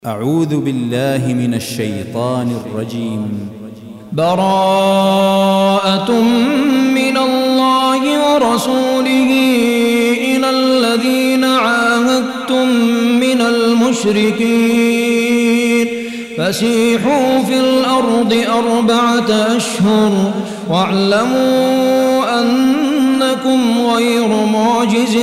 أعوذ بالله من الشيطان الرجيم. براءة من الله ورسوله إلى الذين عاهدتم من المشركين فسيحوا في الأرض 4 أشهر واعلموا أنكم غير معجز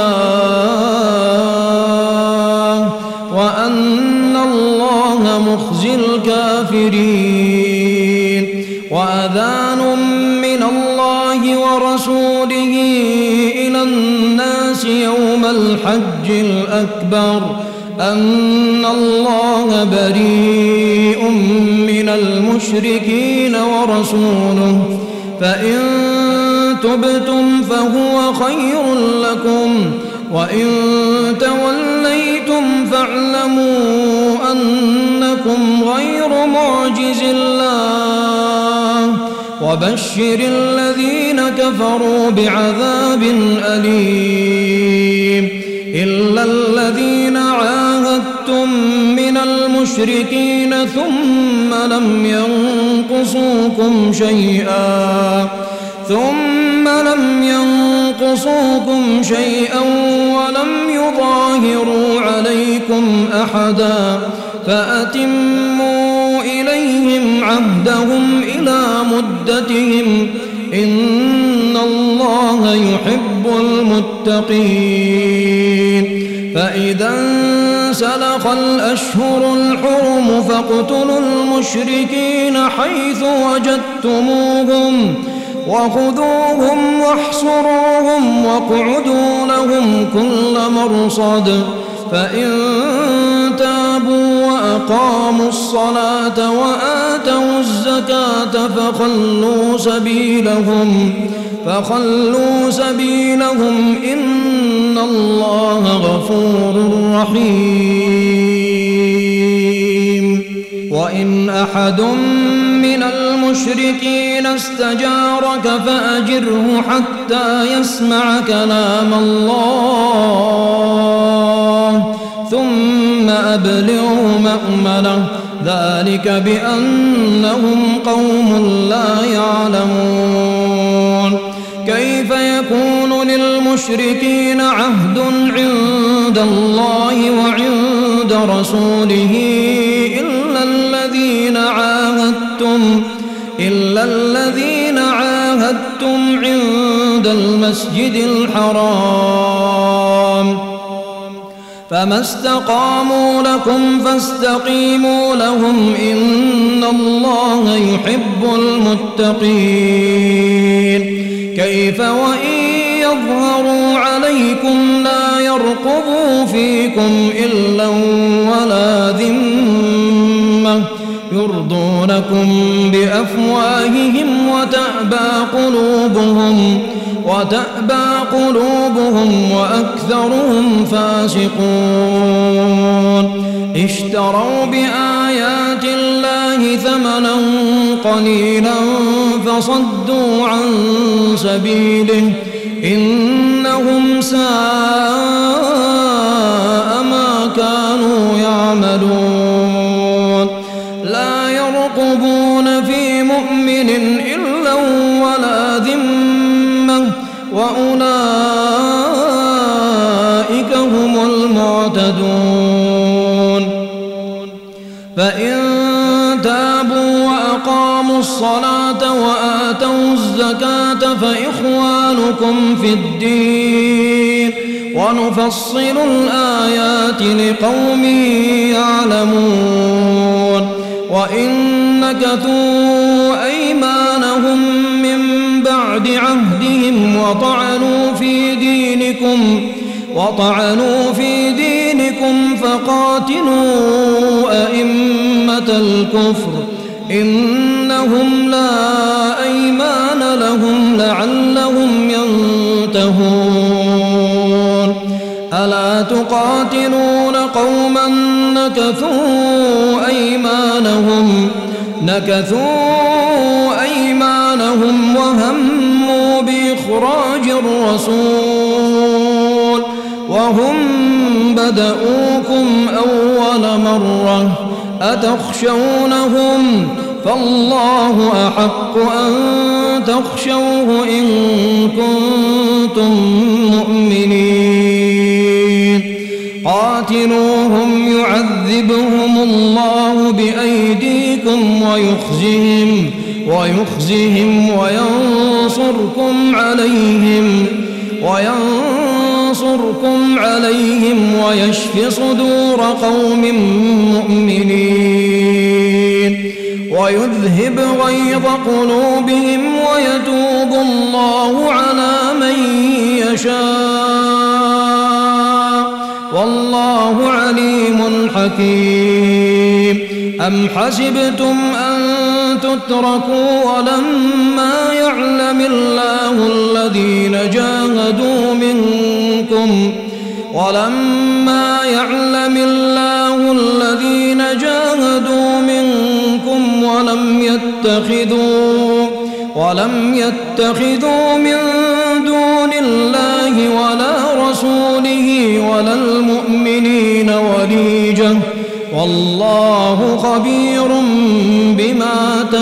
الله وأن الله مخزي الكافرين. وأذان من الله ورسوله إلى الناس يوم الحج الأكبر أن الله بريء من المشركين ورسوله فإن تبتم فهو خير لكم وإن توليتم فاعلموا أنكم غير معجز الله وبشر الذين كفروا بعذاب أليم. إلا الذين عاهدتم من المشركين ثم لم ينقصوكم شيئا ولم يظاهروا عليكم أحدا فأتموا إليهم عهدهم إلى مدتهم إن الله يحب المتقين. فإذا انسلخ الأشهر الحرم فاقتلوا المشركين حيث وجدتموهم وخذوهم واحصروهم واقعدوا لهم كل مرصد فإن تابوا وأقاموا الصلاة وآتوا الزكاة فخلوا سبيلهم إن الله غفور رحيم. وإن أحد من المشركين استجارك فأجره حتى يسمع كلام الله ثم أبلغه مأمنه ذلك بأنهم قوم لا يعلمون. كيف يكون للمشركين عهد عند الله وعند رسوله إلا الذين عاهدتم عند المسجد الحرام فما استقاموا لكم فاستقيموا لهم إن الله يحب المتقين. كيف وإن يظهروا عليكم لا يرقبوا فيكم إلا ولا ذمة يرضونكم بأفواههم وتأبى قلوبهم وأكثرهم فاسقون. اشتروا بآيات الله ثمنا قليلا فصدوا عن سبيله إنهم ساء ما كانوا يعملون. لا يرقبون في مؤمن إلا ولا ذمة وأولئك هم المعتدون. فإن تابوا وأقاموا الصلاة وآتوا الزكاة فإخوانكم في الدين ونفصل الآيات لقوم يعلمون. وإن نكثوا أيمانهم من بعد عهدهم وطعنوا في دينكم فقاتلوا أئمة الكفر إنهم لا أيمان لهم لعلهم ينتهون. ألا تقاتلون قوما نكثوا أيمانهم وهموا بإخراج الرسول وهم بدؤوكم أول مرة أتخشونهم فالله أحق أن تخشوه إن كنتم مؤمنين قاتلوهم يعذبهم الله بأيديكم ويخزهم وينصركم عليهم ويشف صدور قوم مؤمنين ويذهب غيظ قلوبهم ويتوب الله على من يشاء والله عليم حكيم أم حسبتم أن تتركوا ولما يعلم الله الذين جاهدوا منكم ولم يتخذوا من دون الله ولا رسوله ولا المؤمنين وليجة والله خبير بما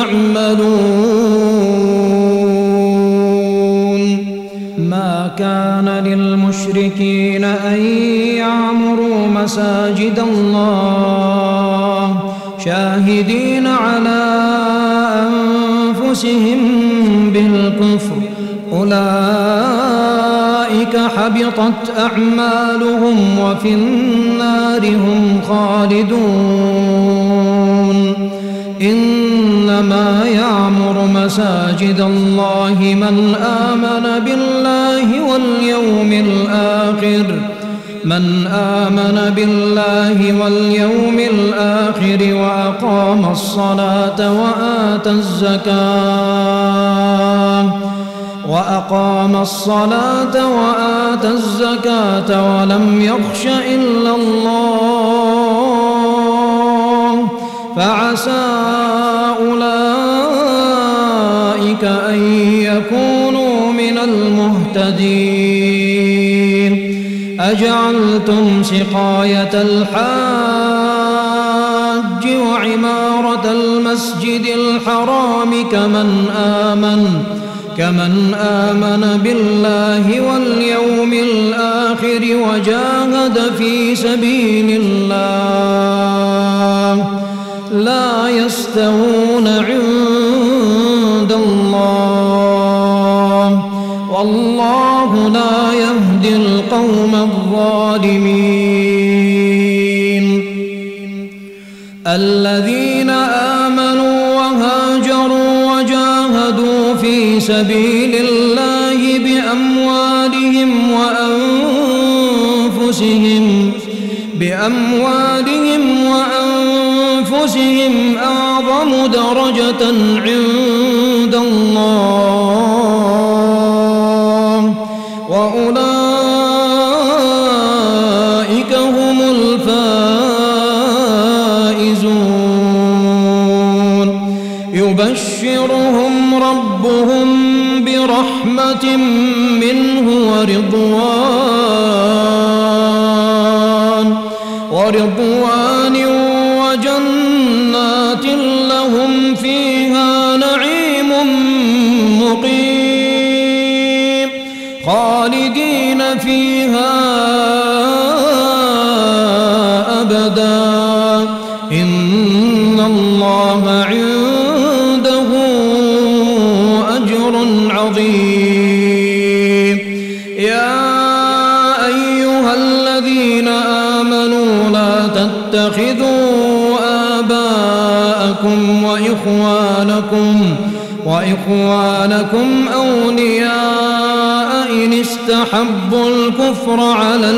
تعملون ما كان للمشركين أن يعمروا مساجد الله شاهدين على أنفسهم بالكفر أولئك حبطت أعمالهم وفي النار هم خالدون إنما يعمر مساجد الله من آمن بالله واليوم الآخر وأقام الصلاة وآتى الزكاة ولم يخش إلا الله فعسى أولئك أن يكونوا من المهتدين أجعلتم سقاية الحاج وعمارة المسجد الحرام كمن آمن بالله واليوم الآخر وجاهد في سبيل الله لا يستوون عند الله والله لا يهدي القوم الظالمين الذين آمنوا وهاجروا وجاهدوا في سبيل الله بأموالهم وأنفسهم أعظم درجة عند الله وأولئك هم الفائزون يبشرهم ربهم برحمة منه ورضوان وجنات لهم فيها نعيم مقيم خالدين فيها أبدا إن الله عنده أجر عظيم يا أيها الذين آمنوا لا تتخذوا آباءكم وإخوانكم أولياء إن استحبوا الكفر على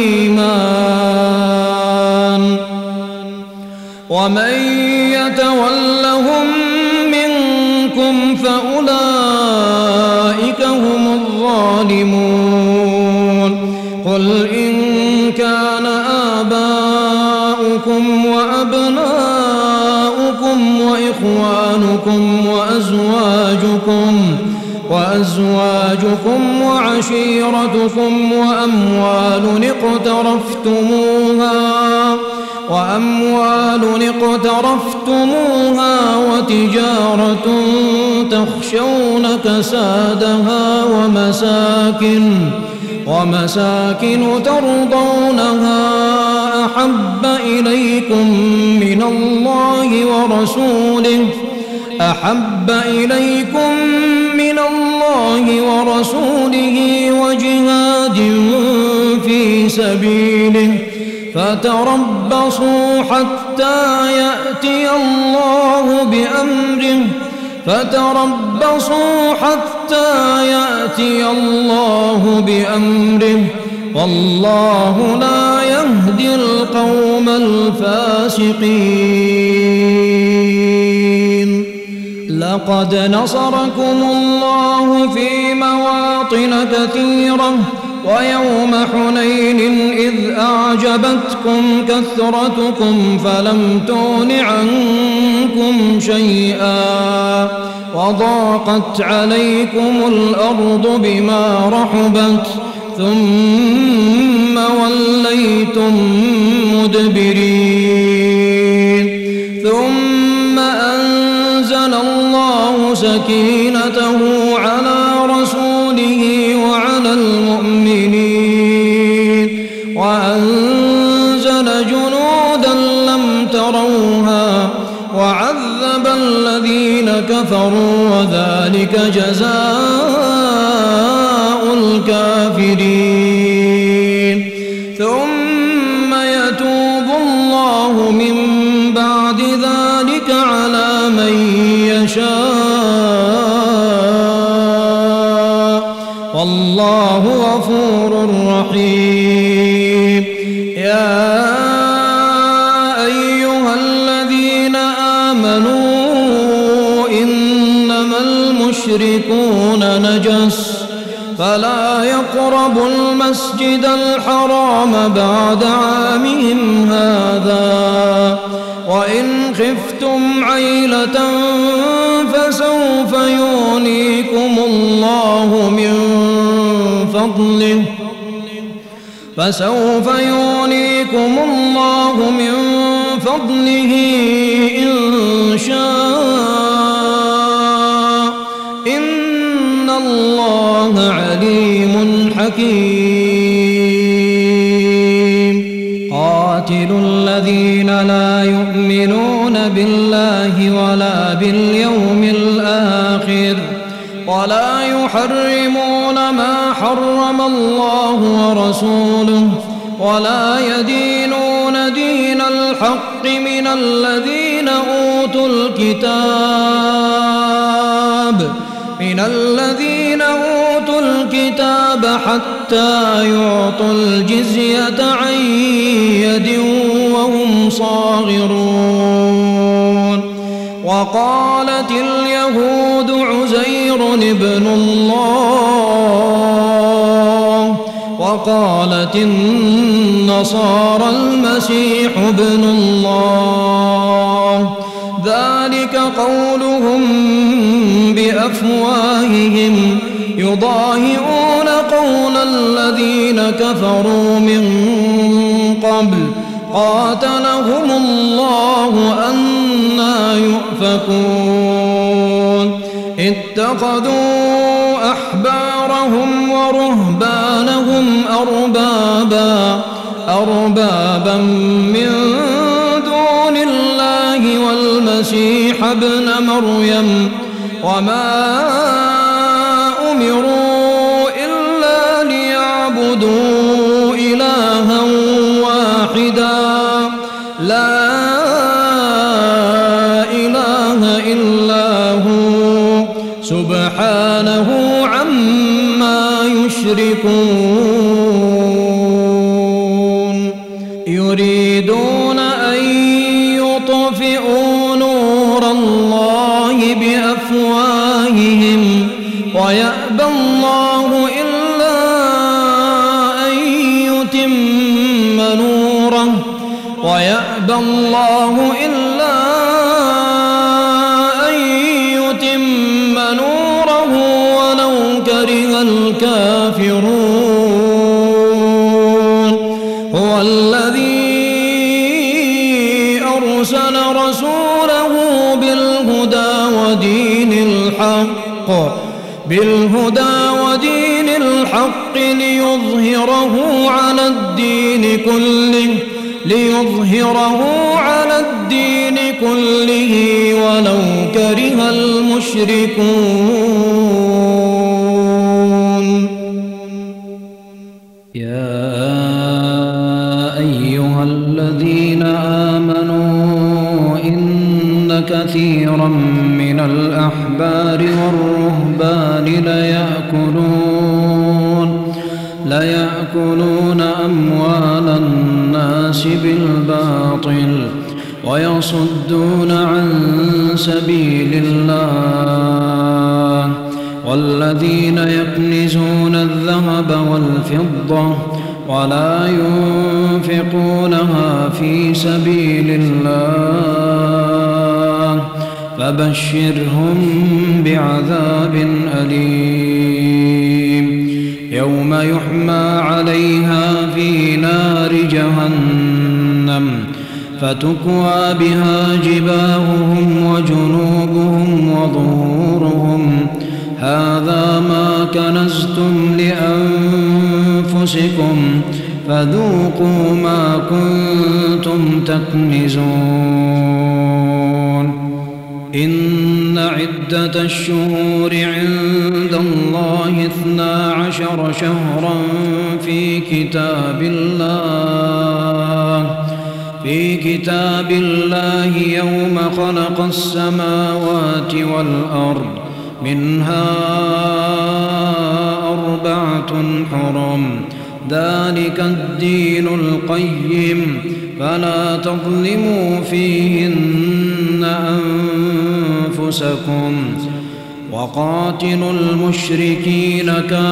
الإيمان ومن يتولهم منكم فأولئك هم الظالمون قل إن كان آباؤكم وأبناؤكم وإخوانكم وأزواجكم وعشيرتكم وأموال اقترفتموها وتجارة تخشون كسادها ومساكن ترضونها أحب إليكم من الله ورسوله وجهاد في سبيله فتربصوا حتى يأتي الله بأمره والله لا يهدي القوم الفاسقين. لقد نصركم الله في مواطن كثيرة ويوم حنين إذ أعجبتكم كثرتكم فلم تغن عنكم شيئا وضاقت عليكم الأرض بما رحبت ثم وليتم مدبرين. ثم أنزل الله سكينته على رسوله وعلى المؤمنين وأنزل جنودا لم تروها وعذب الذين كفروا وذلك جزاء الكافرين. ثم يتوب الله من بعد ذلك على من يشاء والله غفور رحيم. يا أيها الذين آمنوا إنما المشركون نجس فلا يقربوا المسجد الحرام بعد عامهم هذا وإن خفتم عيلة فسوف يغنيكم الله من فضله إن شاء إن الله عليم حكيم. قاتلوا الذين لا يؤمنون بالله ولا باليوم الآخر ولا يحرمون ما حرم الله ورسوله ولا يدينون دين الحق من الذين أوتوا الكتاب حتى يعطوا الجزية عن يد وهم صاغرون. وقالت اليهود عزير ابن الله وقالت النصارى المسيح ابن الله ذلك قولهم بأفواههم يضاهئون قول الذين كفروا من قبل قاتلهم الله أنى يؤفكون. اتخذوا أحبارهم ورهبانهم أربابا من دون الله والمسيح ابن مريم وما أمروا إلا ليعبدوا إلها واحدا لا إله إلا هو سبحانه عما يشركون. يريدون أن يطفئوا نور الله بأفواههم ويأبى الله إلا أن يتم نوره ولو رسوله بالهدى ودين الحق ليظهره على الدين كله ولو كره المشركون. يا أيها الذين آمنوا إن كثيرا من الأحبار والرهبان ليأكلون أموال الناس بالباطل ويصدون عن سبيل الله والذين يكنزون الذهب والفضة ولا ينفقونها في سبيل الله فبشرهم بعذاب أليم يوم يحمى عليها في نار جهنم فتكوى بها جباههم وجنوبهم وظهورهم هذا ما كنزتم لأنفسكم فذوقوا ما كنتم تكنزون. إن عدة الشهور عند الله 12 شهرا في كتاب الله يوم خلق السماوات والأرض منها 4 حرم ذلك الدين القيم فلا تظلموا فيهن أنفسكم وقاتلوا المشركين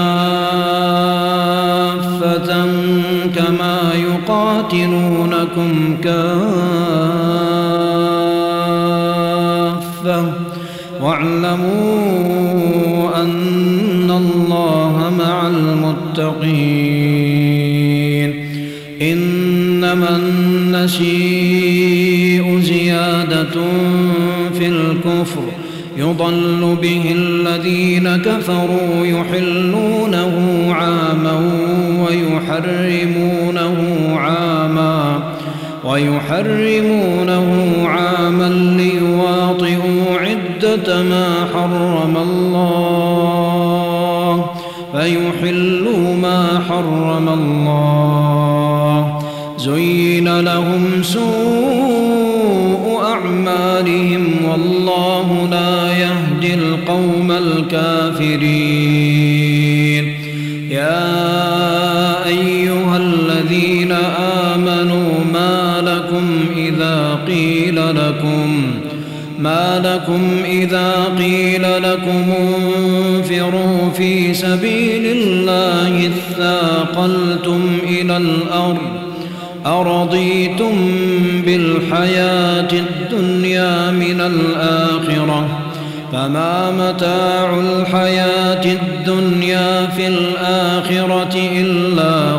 كافة كما يقاتلونكم كافة واعلموا أن الله مع المتقين. إنما النسيء زيادة في الكفر يضل به الذين كفروا يحلونه عاما ليواطئوا عدة ما حرم الله فيحلوا ما حرم الله. زين لهم سوء أعمالهم والله لا يهدي القوم الكافرين. يا أيها الذين آمنوا ما لكم إذا قيل لكم انفروا في سبيل الله اثاقلتم إلى الأرض أرضيتم بالحياة الدنيا من الآخرة فما متاع الحياة الدنيا في الآخرة إلا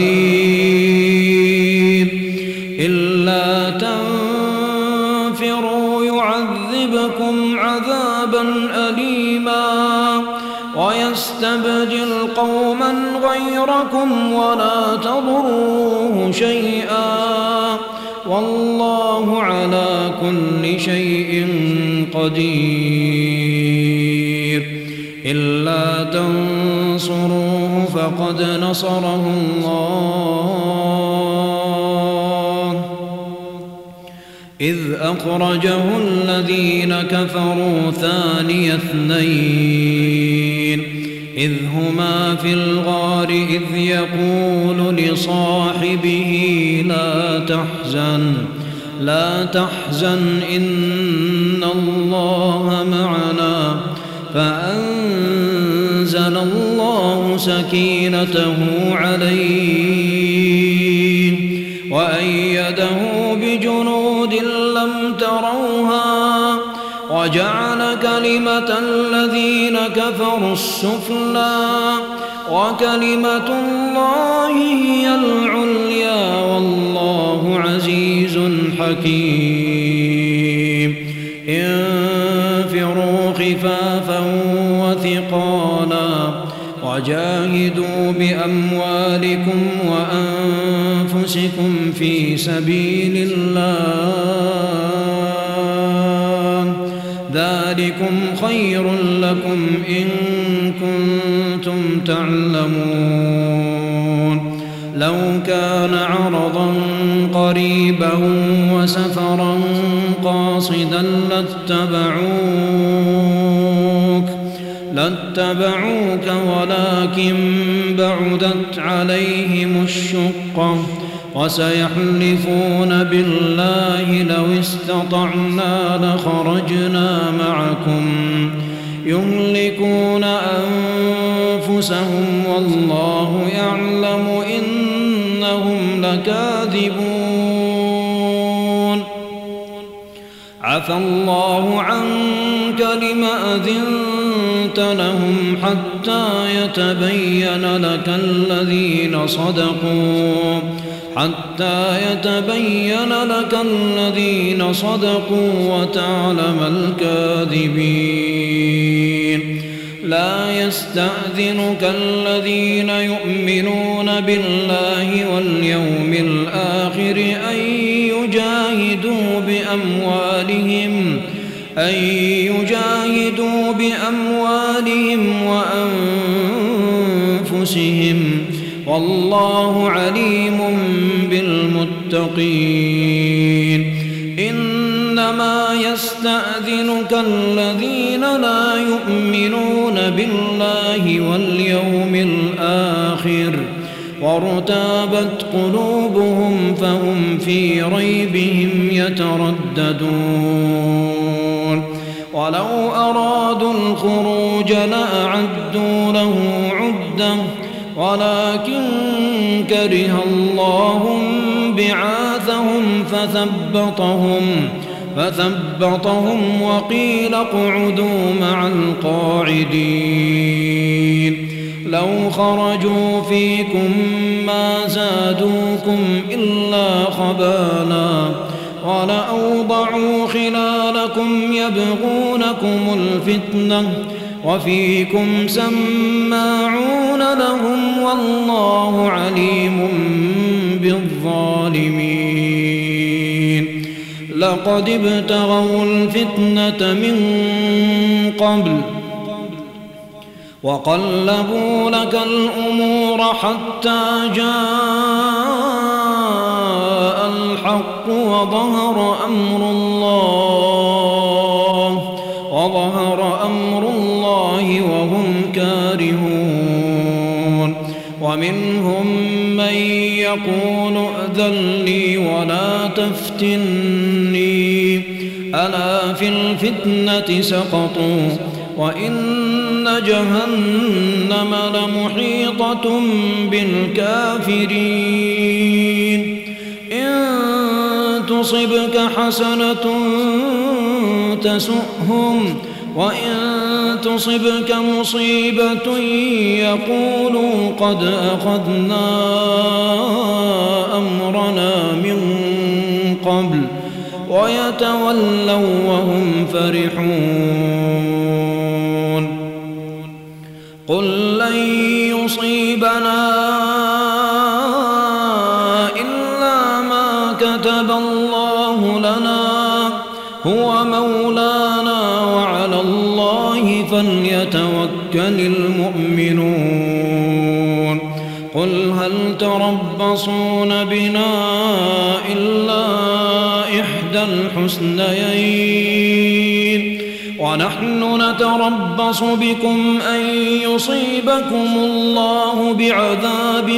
قليل. إلا تنفروا يعذبكم عذابا أليما ويستبدل قوما غيركم ولا تضروه شيئا والله على كل شيء قدير. إلا تنصروه فقد نصره الله إذ أخرجه الذين كفروا ثاني اثنين إذ هما في الغار إذ يقول لصاحبه لا تحزن إن الله معنا فأنزل الله سكينته عليه وأيده بجنود لم تروها وجعل كلمة الذين كفروا السفلى وكلمة الله هي العليا والله عزيز حكيم. وجاهدوا بأموالكم وأنفسكم في سبيل الله ذلكم خير لكم إن كنتم تعلمون لو كان عرضا قريبا وسفرا قاصدا لاتبعوك ولكن بعدت عليهم الشقة وسيحلفون بالله لو استطعنا لخرجنا معكم يهلكون أنفسهم والله يعلم إنهم لكاذبون عفى الله عنك لم أذنت لهم حتى يتبين لك الذين صدقوا وتعلم الكاذبين لا يستأذنك الذين يؤمنون بالله واليوم الآخر أن يجاهدوا بأموالهم وأنفسهم والله عليم بالمتقين إنما يستأذنك الذين لا يؤمنون بالله واليوم الآخر وارتابت قلوبهم فهم في ريبهم يترددون ولو أرادوا الخروج لأعدوا له عدة ولكن كره الله بعاثهم فثبطهم وقيل اقعدوا مع القاعدين لو خرجوا فيكم ما زادوكم إلا خبالا ولأوضعوا خلالكم يبغونكم الفتنة وفيكم سماعون لهم والله عليم بالظالمين لقد ابتغوا الفتنة من قبل وقلبوا لك الأمور حتى جاء الحق وظهر أمر الله وهم كارهون ومنهم من يقول ائذن لي ولا تفتني ألا في الفتنة سقطوا وإن جهنم لمحيطة بالكافرين إن تصبك حسنة تسؤهم وإن تصبك مصيبة يقولوا قد أخذنا أمرنا من قبل ويتولوا وهم فرحون قل لن يصيبنا إلا ما كتب الله لنا هو مولانا وعلى الله فليتوكل المؤمنون قل هل تربصون بنا إلا إحدى الحسنيين ونحن نتربص بكم أن يصيبكم الله بعذاب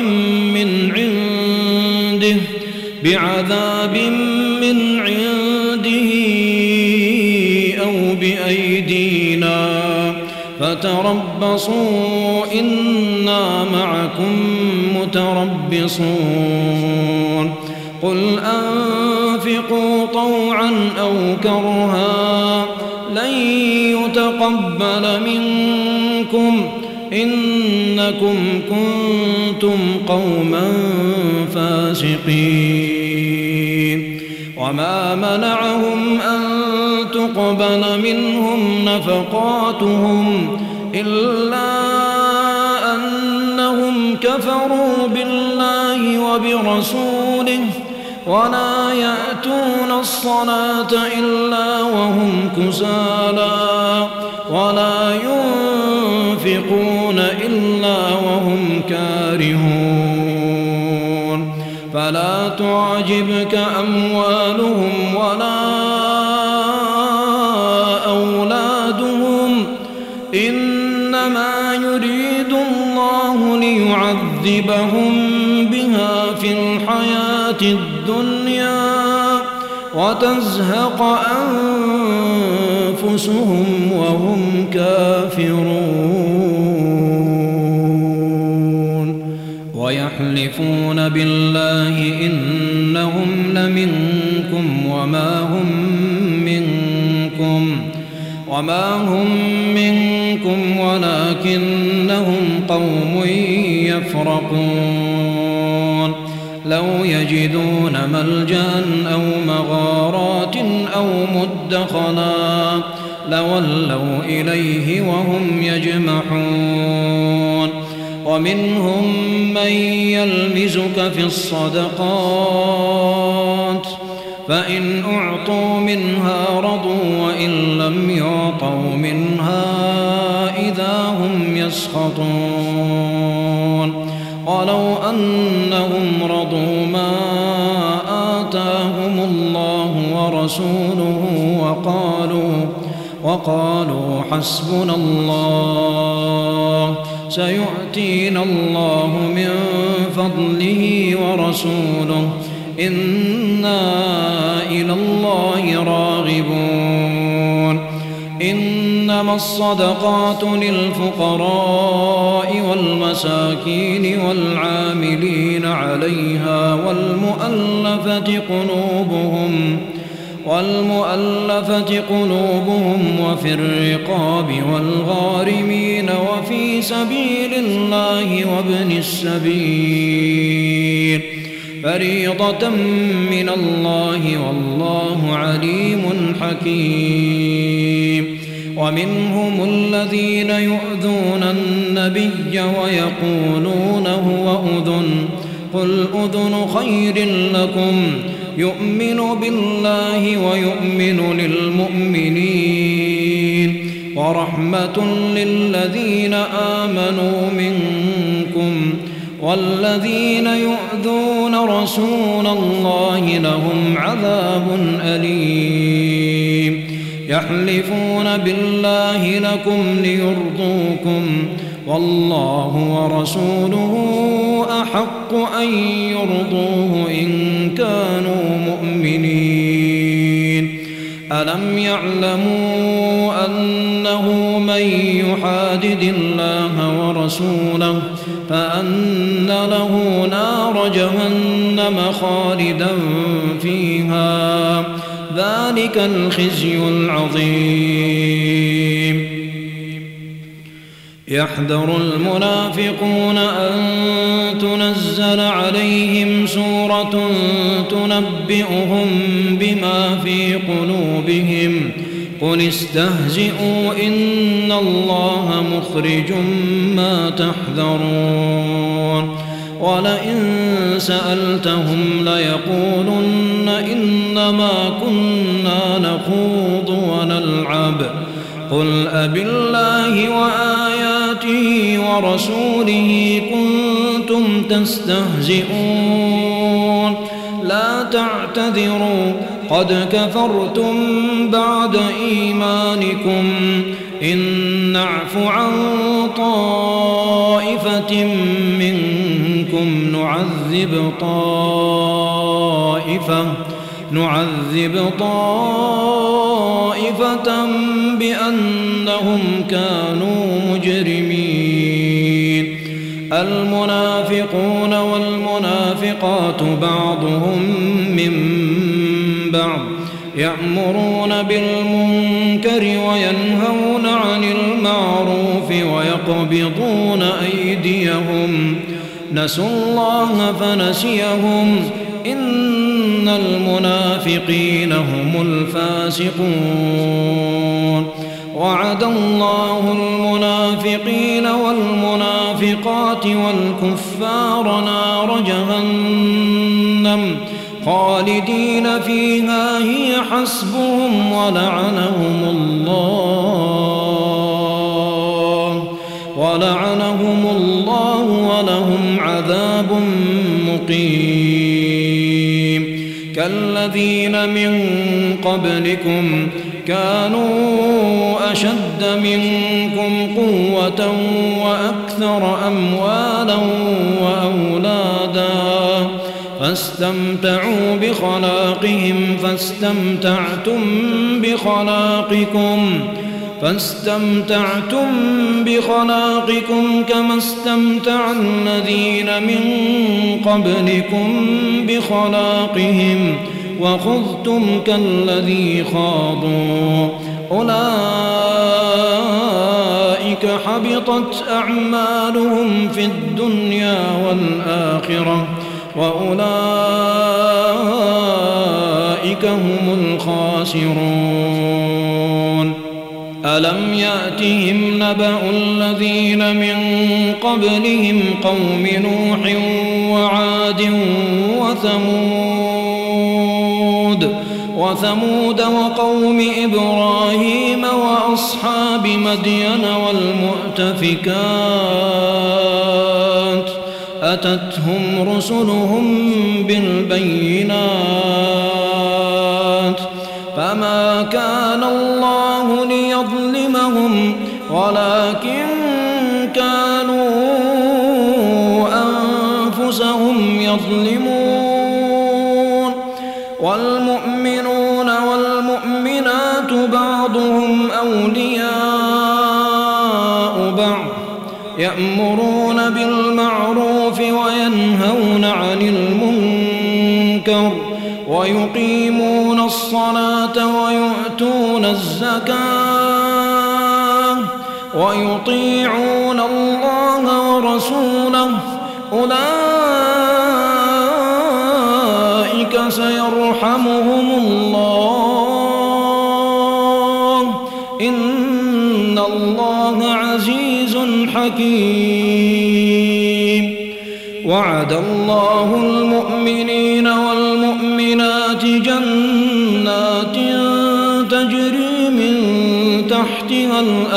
من عنده أو بأيدينا فتربصوا إنا معكم متربصون قل أنفقوا طوعا أو كرها لن يتقبل منكم إنكم كنتم قوما فاسقين وما منعهم أن تقبل منهم نفقاتهم إلا أن كفروا بالله وبرسوله ولا يأتون الصلاة إلا وهم كسالى ولا ينفقون إلا وهم كارهون فلا تعجبك أموالهم ولا أولادهم إنما يريد الله ليعذبهم بها في الحياة الدنيا وتزهق أنفسهم وهم كافرون ويحلفون بالله إنهم لمنكم وما هم منكم ولكنهم قوم يفرقون لو يجدون ملجأ أو مغارات أو مدخلا لولوا إليه وهم يجمحون ومنهم من يلمزك في الصدقات فإن أعطوا منها رضوا وإن لم يعطوا منها إذا هم يسخطون ولو أنهم رضوا ما آتاهم الله ورسوله وقالوا حسبنا الله سيؤتينا الله من فضله ورسوله إنا إلى الله راغبون إنما الصدقات للفقراء والمساكين والعاملين عليها والمؤلفة قلوبهم وفي الرقاب والغارمين وفي سبيل الله وابن السبيل فريضة من الله والله عليم حكيم ومنهم الذين يؤذون النبي ويقولون هو أذن قل أذن خير لكم يؤمن بالله ويؤمن للمؤمنين ورحمة للذين آمنوا منكم والذين يؤذون رسول الله لهم عذاب أليم يحلفون بالله لكم ليرضوكم والله ورسوله أحق أن يرضوه إن كانوا مؤمنين ألم يعلموا أنه من يحادد الله ورسوله فأن له نار جهنم خالدا فيها ذلك الخزي العظيم يحذر المنافقون أن تنزل عليهم سورة تنبئهم بما في قلوبهم قل استهزئوا إن الله مخرج ما تحذرون ولئن سألتهم ليقولن إنما كنا نخوض ونلعب قل أبالله وآياته ورسوله كنتم تستهزئون لا تعتذروا قد كفرتم بعد إيمانكم إن نعف عن طائفة منكم نعذب طائفة بأنهم كانوا مجرمين المنافقون والمنافقات بعضهم من بعض يأمرون بالمنكر وينهون عن المعروف ويقبضون أيديهم نسوا الله فنسيهم إن المنافقين هم الفاسقون وعد الله المنافقين والمنافقات والمنافقات والكفار نار جهنم خالدين فيها هي حسبهم ولعنهم الله ولهم عذاب مقيم كالذين من قبلكم كانوا أشد منكم قوة وأكثر أموالا وأولادا فاستمتعوا بخلاقكم كما استمتع الذين من قبلكم بخلاقهم وخذتم كالذي خاضوا أولئك حبطت أعمالهم في الدنيا والآخرة وأولئك هم الخاسرون ألم يأتهم نبأ الذين من قبلهم قوم نوح وعاد وثمود وقوم إبراهيم وأصحاب مدين والمؤتفكات أتتهم رسلهم بالبينات فما كان الله ليظلمهم ولكن كانوا أنفسهم يظلمون والمؤمنون والمؤمنات بعضهم أولياء بعض يأمرون بالمعروف وينهون عن المنكر ويقيمون الصلاة ويؤتون الزكاة ويطيعون الله ورسوله أولئك سيرحمهم الله إن الله عزيز حكيم وعد الله المؤمنين والمؤمنات جنات تجري من تحتها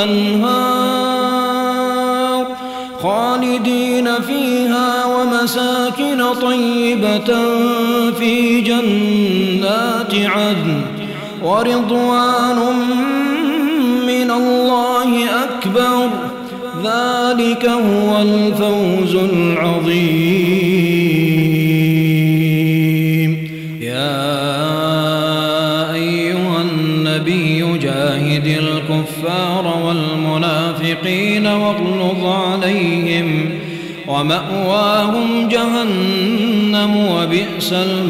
الأنهار خالدين فيها ومساكن طيبة في جنات عدن ورضوان من الله أكبر ذلك هو الفوز العظيم يا أيها النبي جاهد الكفار والمنافقين واغلظ عليهم ومأواهم جهنم وبئس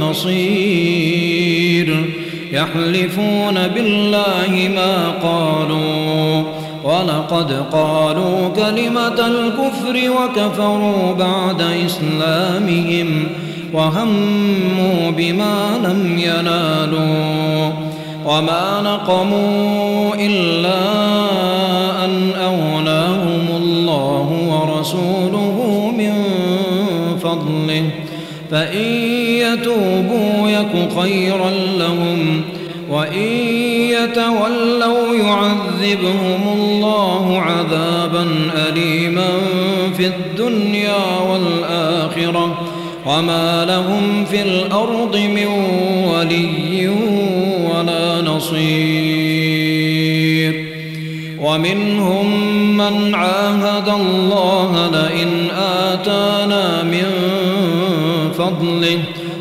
المصير يحلفون بالله ما قالوا ولقد قالوا كلمة الكفر وكفروا بعد إسلامهم وهموا بما لم ينالوا وما نقموا إلا أن أغناهم الله ورسوله من فضله فإن يتوبوا يك خيرا لهم وإن يتولوا يعذبهم الله عذابا أليما في الدنيا والآخرة وما لهم في الأرض من ولي ولا نصير ومنهم من عاهد الله لئن آتانا من فضله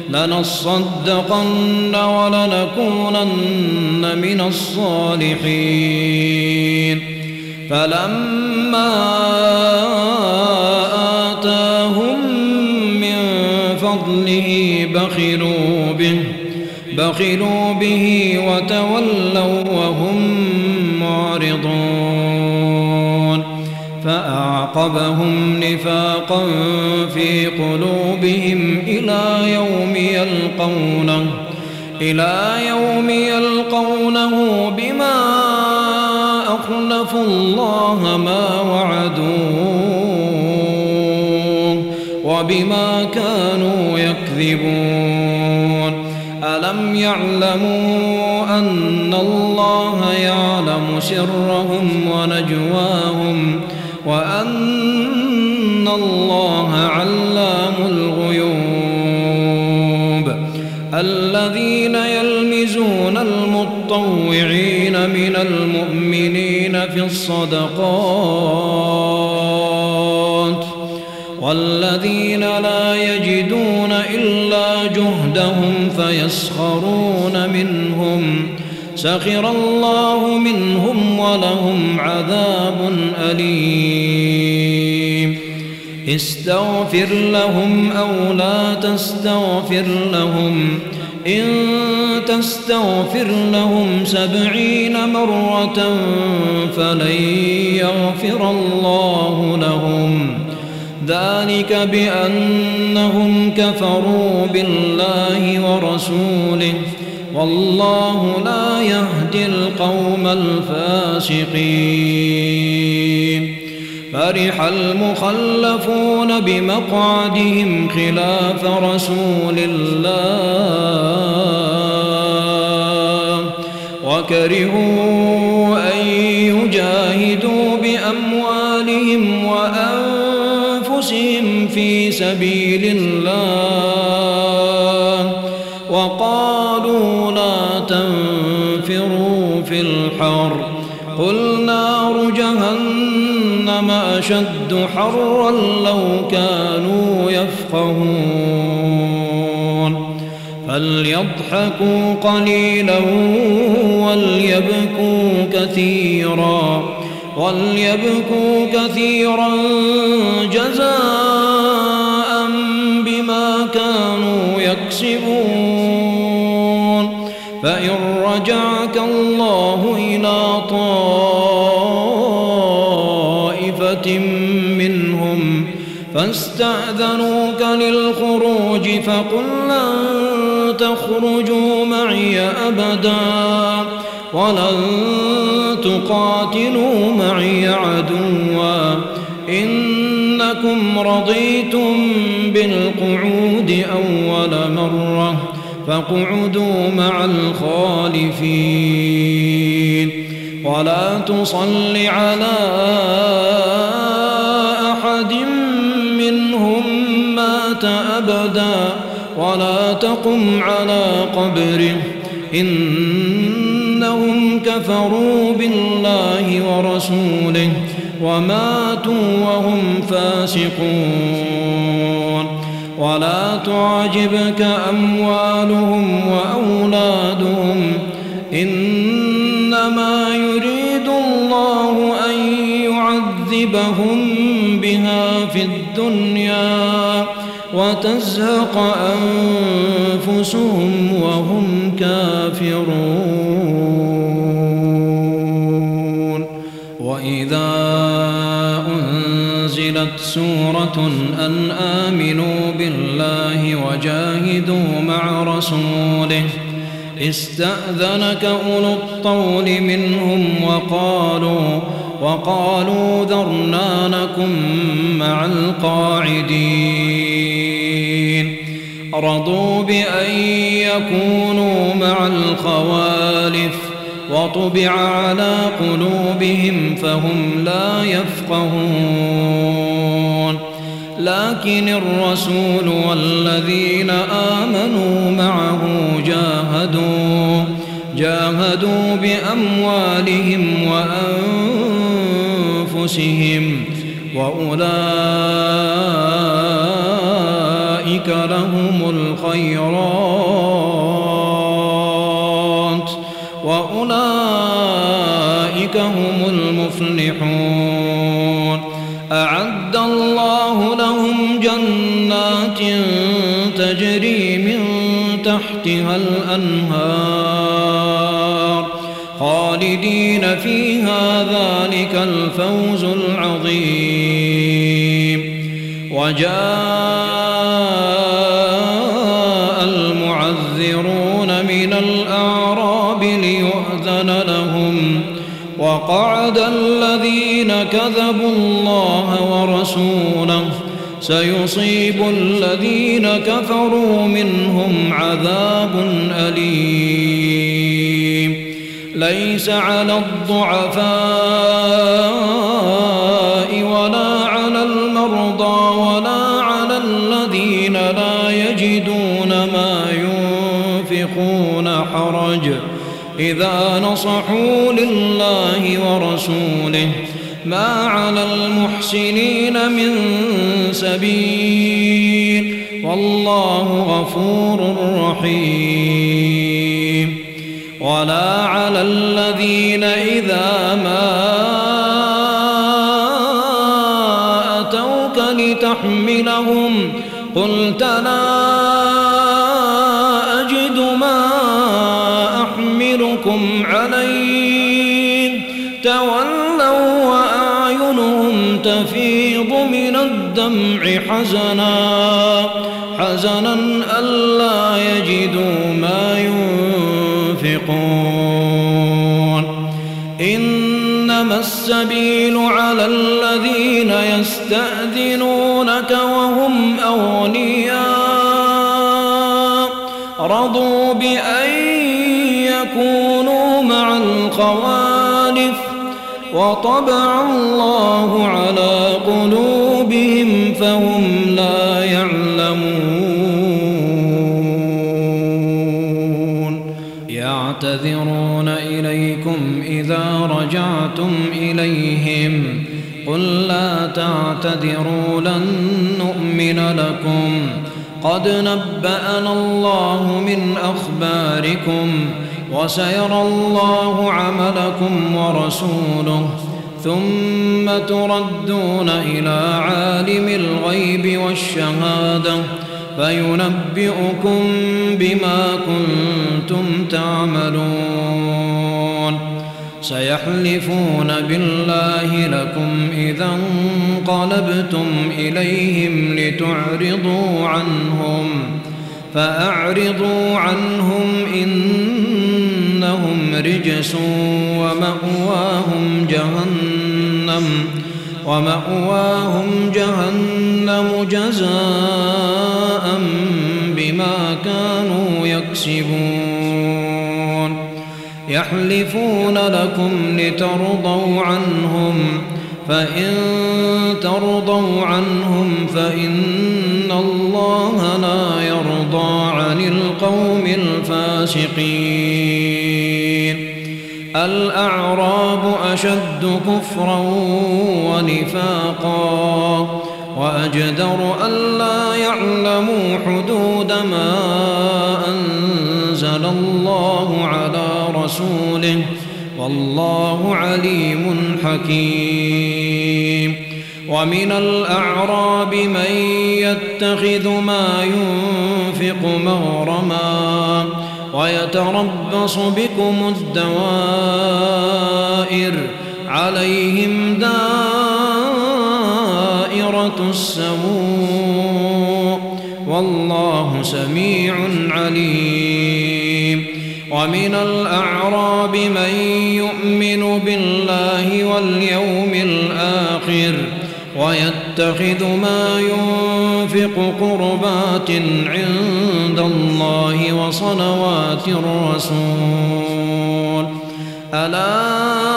لنصدقن ولنكونن من الصالحين فلما آتاهم من فضله بخلوا به وتولوا وهم معرضون فأعقبهم نفاقا في قلوبهم إلى يوم يلقونه بما أخلفوا الله ما وعدوه وبما كانوا يكذبون ألم يعلموا أن الله يعلم سرهم ونجواهم وأن الله علام الغيوب الذين يلمزون المطوعين من المؤمنين في الصدقات والذين لا يجدون إلا جهدهم فيسخرون منهم سخر الله منهم ولهم عذاب أليم استغفر لهم أو لا تستغفر لهم إن تستغفر لهم 70 مرة فلن يغفر الله لهم ذلك بأنهم كفروا بالله ورسوله والله لا يهدي القوم الفاسقين فرح المخلفون بمقعدهم خلاف رسول الله وكرهوا أن يجاهدوا بأموالهم وأنفسهم في سبيل الله وقالوا لا تنفروا في الحر قل نار جهنم أشد حرا لو كانوا يفقهون فليضحكوا قليلا وليبكوا كثيرا جزاء بما كانوا يكسبون فإن رجعك الله إلى طائفة منهم فاستأذنوك للخروج فقل لن تخرجوا معي أبدا ولن تقاتلوا معي عدوا إنكم رضيتم بالقعود أول مرة فاقعدوا مع الخالفين ولا تصل على أحد منهم مات أبدا ولا تقم على قبره إنهم كفروا بالله ورسوله وماتوا وهم فاسقون ولا تعجبك أموالهم وأولادهم إنما يريد الله أن يعذبهم بها في الدنيا وتزهق أنفسهم وهم كافرون وإذا أنزلت سورة أن آمنوا بالله وجاهدوا مع رسوله استأذنك أولو الطول منهم وقالوا ذرنا نكن مع القاعدين رضوا بأن يكونوا مع الخوالف وطبع على قلوبهم فهم لا يفقهون لكن الرسول والذين آمنوا معه جاهدوا بأموالهم وأنفسهم وأولئك لهم الخيرات وأولئك هم المفلحون أعد الله لهم جنات تجري من تحتها الأنهار خالدين فيها ذلك الفوز العظيم وجاء المعذرون من الأعراب ليؤذن لهم وقعد الذين كذبوا الله ورسوله سيصيب الذين كفروا منهم عذاب أليم ليس على الضعفاء ولا على المرضى ولا على الذين لا يجدون ما ينفقون حرج إذا نصحوا لله ورسوله ما على المحسنين من سبيل والله غفور رحيم ولا على الذين إذا ما أتوك لتحملهم قلت لا أجد ما أحملكم عليه تولوا وأعينهم تفيض من الدمع حزنا ألا يجدوا ما ينفقون إنما السبيل على الذين يستأذنونك وهم أغنياء رضوا بأن يكونوا مع الخوالف وطبع الله على قلوبهم فهم لا يعلمون يعتذرون إليكم إذا رجعتم إليهم قل لا تعتذروا لن نؤمن لكم قد نبأنا الله من أخباركم وسيرى الله عملكم ورسوله ثم تردون إلى عالم الغيب والشهادة فينبئكم بما كنتم تعملون سيحلفون بالله لكم إذا انقلبتم إليهم لتعرضوا عنهم فأعرضوا عنهم إنهم رجس ومأواهم جهنم جزاء بما كانوا يكسبون يحلفون لكم لترضوا عنهم فإن ترضوا عنهم فإن الله لا يرضى عن القوم الفاسقين الأعراب أشد كفرا ونفاقا وأجدر ألا يعلموا حدود ما أنزل الله على رسوله والله عليم حكيم ومن الأعراب من يتخذ ما ينفق مغرما ويتربص بكم الدوائر عليهم دائرة السوء والله سميع عليم ومن الأعراب من يؤمن بالله واليوم الآخر ويتخذ ما ينفق قربات عند الله وصلوات الرسول ألا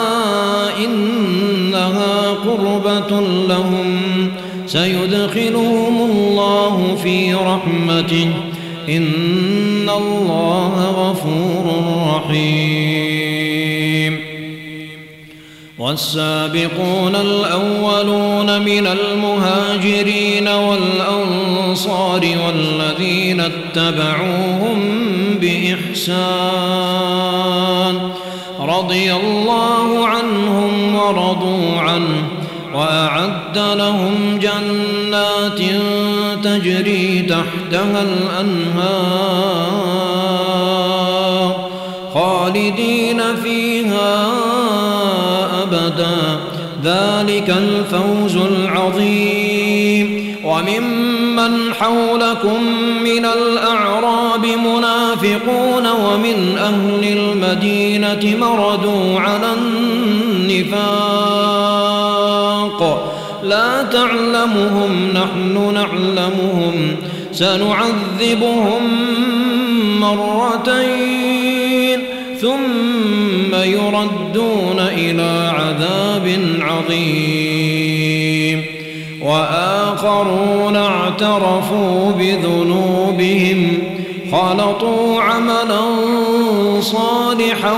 إنها قربة لهم سيدخلهم الله في رحمته إن الله غفور رحيم والسابقون الأولون من المهاجرين والأنصار والذين اتبعوهم بإحسان رضي الله عنهم ورضوا عنه وأعد لهم جنات تجري تحتها الأنهار خالدين فيها أبدا ذلك الفوز العظيم وممن حولكم من الأعراب منافقون ومن أهل المدينة مردوا على النفاق لا تعلمهم نحن نعلمهم سنعذبهم مرتين ثم يردون إلى عذاب عظيم وآخرون اعترفوا بذنوبهم خلطوا عملا صالحا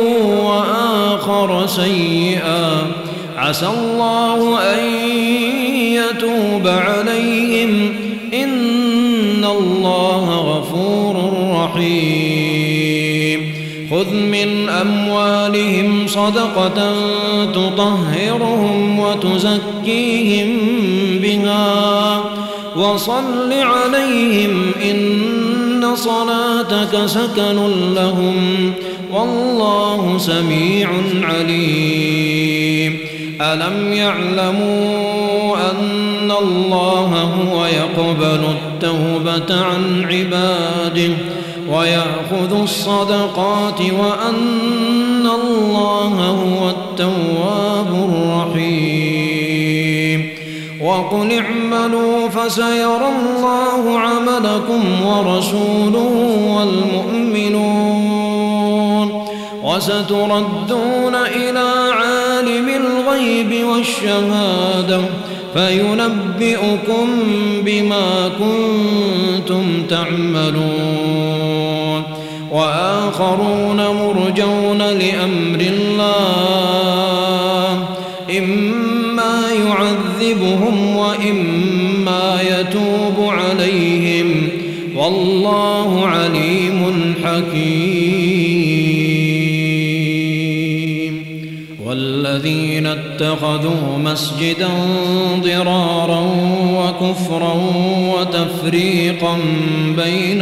وآخر سيئا عسى الله أن يتوب عليهم إن الله غفور رحيم خذ من أموالهم صدقة تطهرهم وتزكيهم بها وصل عليهم إن صلاتك سكن لهم والله سميع عليم ألم يعلموا أن الله هو يقبل التوبة عن عباده ويأخذ الصدقات وأن الله هو التواب الرحيم وقل اعملوا فسيرى الله عملكم ورسوله والمؤمنون وستردون إلى عالم الغيب والشهادة فينبئكم بما كنتم تعملون وآخرون مرجون لأمر الله إما يعذبهم وإما يتوب عليهم والله عليم حكيم والذين اتخذوا مسجدا ضرارا وكفرا وتفريقا بين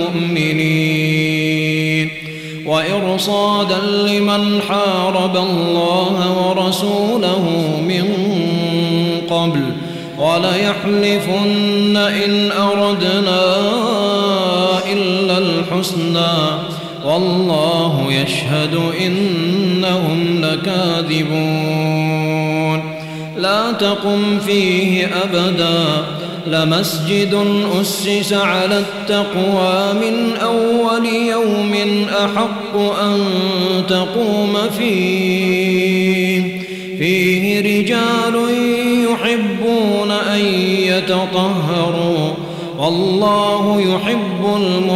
المؤمنين وإرصادا لمن حارب الله ورسوله من قبل وليحلفن إن أردنا إلا الحسنى والله يشهد إنهم لكاذبون لا تقم فيه أبدا لمسجد أسس على التقوى من أول يوم أحق أن تقوم فيه رجال يحبون أن يتطهروا والله يحب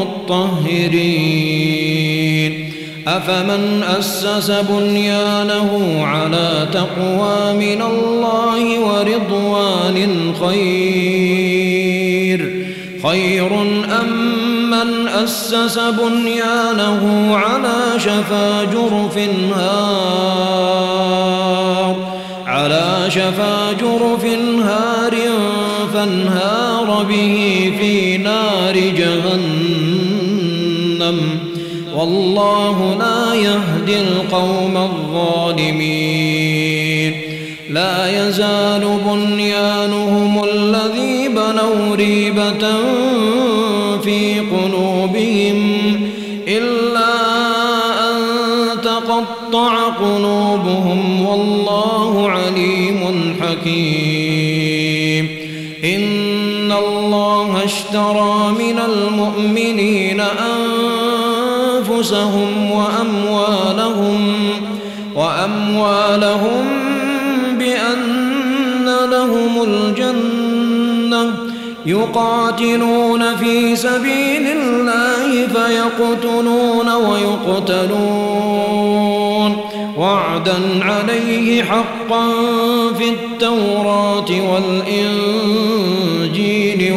المطهرين أفمن أسس بنيانه على تقوى من الله ورضوان خير أم من أسس بنيانه على شفا جرف هار فانهار به في نار جهنم والله لا يهدي القوم الظالمين لا يزال بنيانهم الذي بنوا ريبة في قلوبهم إلا أن تقطع قلوبهم والله عليم حكيم إن الله اشترى من المؤمنين أنفسهم وأموالهم بأن لهم الجنة يقاتلون في سبيل الله فيقتلون ويقتلون وعدا عليه حقا في التوراة والإنجيل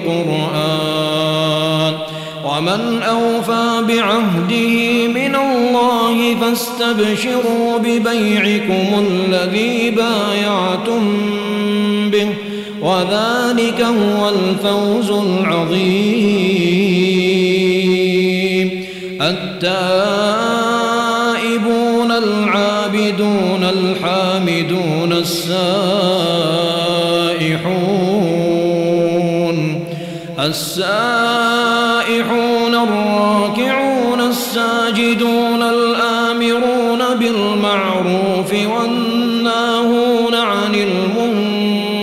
والقرآن ومن أوفى بعهده من الله فاستبشروا ببيعكم الذي بايعتم به وذلك هو الفوز العظيم التائبون العابدون الحامدون السائحون الراكعون الساجدون الآمرون بالمعروف والناهون عن المنكر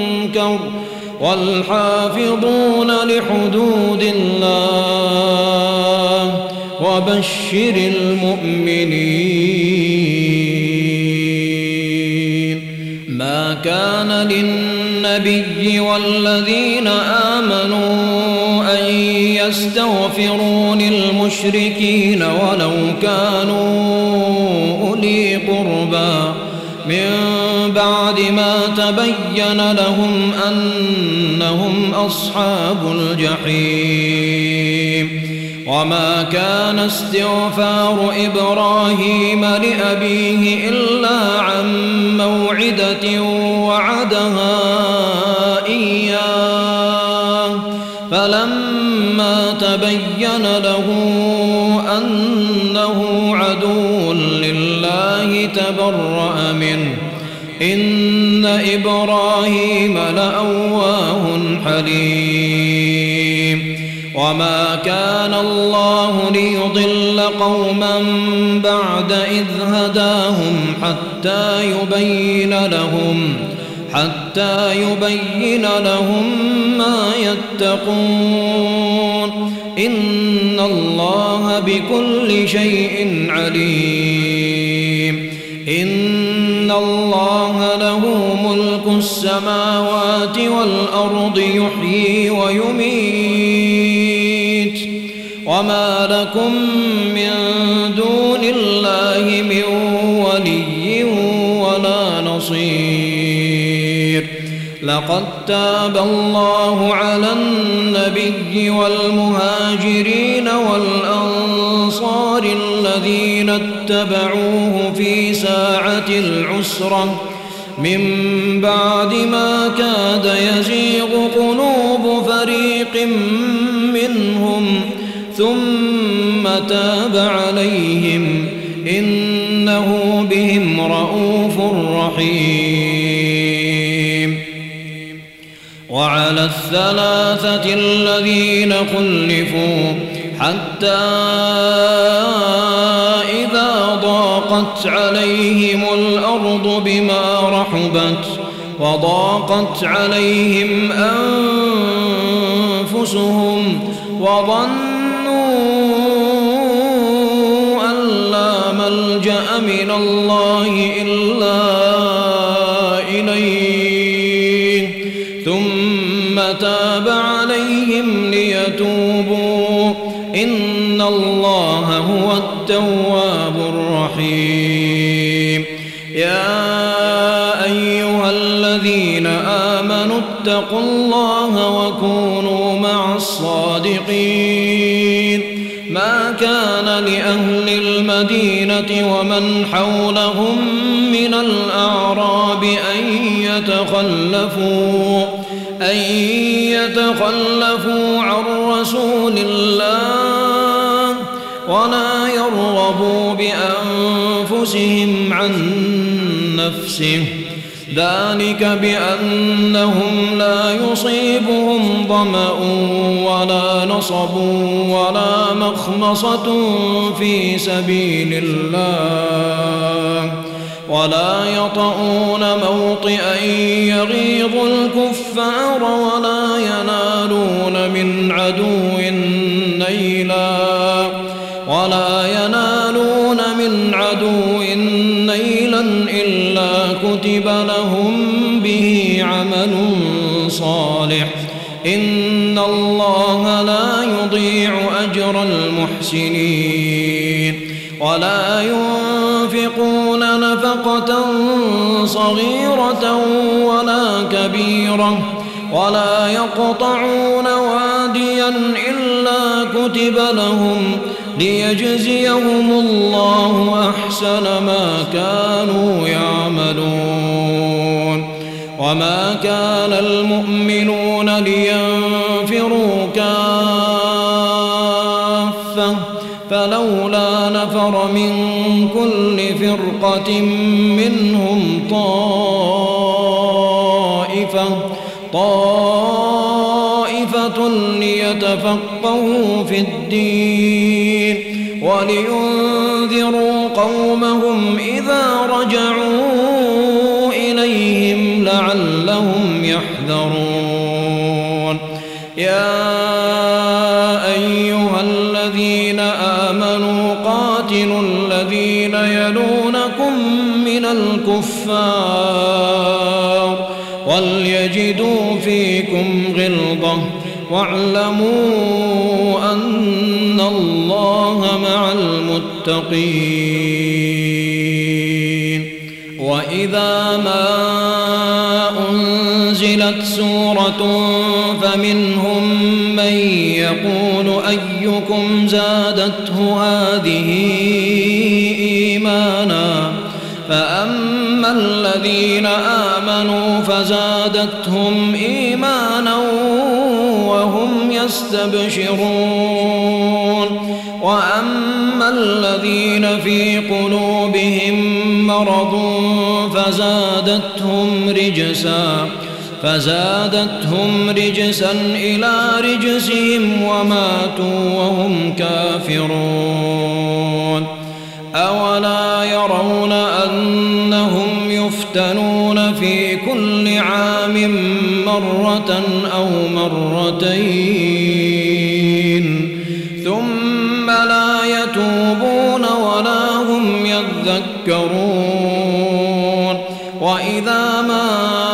والحافظون لحدود الله وبشر المؤمنين. ما كان للنبي والذين آمنوا أن يستغفروا للمشركين ولو كانوا أولي قربى من بعد ما تبين لهم أنهم أصحاب الجحيم. وما كان استغفار إبراهيم لأبيه إلا عن موعدة وعدها إياه فلما تبين له أنه عدو لله تبرأ منه إن إبراهيم لأواه حليم. وما كان الله ليضل قوما بعد إذ هداهم حتى يبين لهم ما يتقون إن الله بكل شيء عليم. إن الله له ملك السماوات والأرض يحيي ويميت وما لكم من دون الله من ولي ولا نصير. لقد تاب الله على النبي والمهاجرين والأنصار الذين اتبعوه في ساعة العسرة من بعد ما كاد يزيغ قلوب فريق منهم ثم تاب عليهم إنه بهم رءوف رحيم. وعلى الثلاثة الذين خلفوا حتى إذا ضاقت عليهم الأرض بما رحبت وضاقت عليهم أنفسهم وظنوا أن لا ملجأ من الله إلا إليه ثم تاب عليهم ليتوبوا إن الله هو التواب الرحيم. يا أيها الذين آمنوا اتقوا الله وكونوا مع الصادقين. ما كان لأهل المدينة ومن حولهم من الأعراب أن يتخلفوا عن رسول الله ولا يرغبوا بأنفسهم عن نفسه ذلك بأنهم لا يصيبهم ظمأ ولا نصب ولا مخمصة في سبيل الله ولا يطؤون موطئا يغيظ الكفار ولا ينالون من عدو نيلا إلا كتب لهم به عمل صالح إن الله لا يضيع أجر المحسنين. ولا ينفقون نفقة صغيرة ولا كبيرة ولا يقطعون واديا إلا كتب لهم ليجزيهم الله أحسن ما كانوا يعملون. وما كان المؤمنون لينفروا كافة فلولا نفر من كل فرقة منهم طائفة ليتفقهوا في الدين ولينذروا قومهم إذا رجعوا إليهم لعلهم يحذرون. الكفار وليجدوا فيكم غلظة واعلموا أن الله مع المتقين. وإذا ما أنزلت سورة فمنهم من يقول أيكم زادته هذه إيمانا فأما الذين آمنوا فزادتهم إيمانا وهم يستبشرون وأما الذين في قلوبهم مرض فزادتهم رجسا إلى رجسهم وماتوا وهم كافرون. أولا يرون أنهم يفتنون في كل عام مرة أو مرتين ثم لا يتوبون ولا هم يذكرون. وإذا ما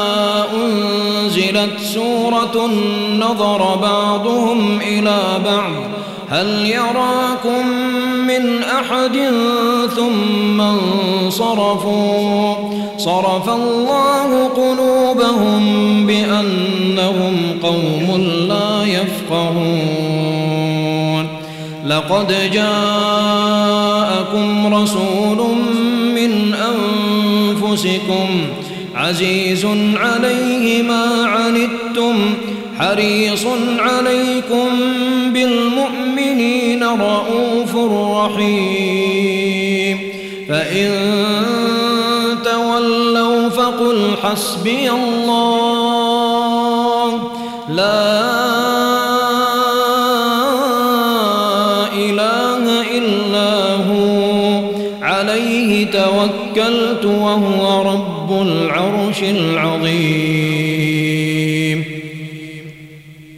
أنزلت سورة نظر بعضهم إلى بعض هل يراكم من أحد ثم انصرفوا صرف الله قلوبهم بأنهم قوم لا يفقهون. لقد جاءكم رسول من أنفسكم عزيز عليه ما عنتم حريص عليكم بالمؤمنين رؤوف رحيم. فإن تولوا فقل حسبي الله لا إله إلا هو عليه توكلت وهو رب العرش العظيم.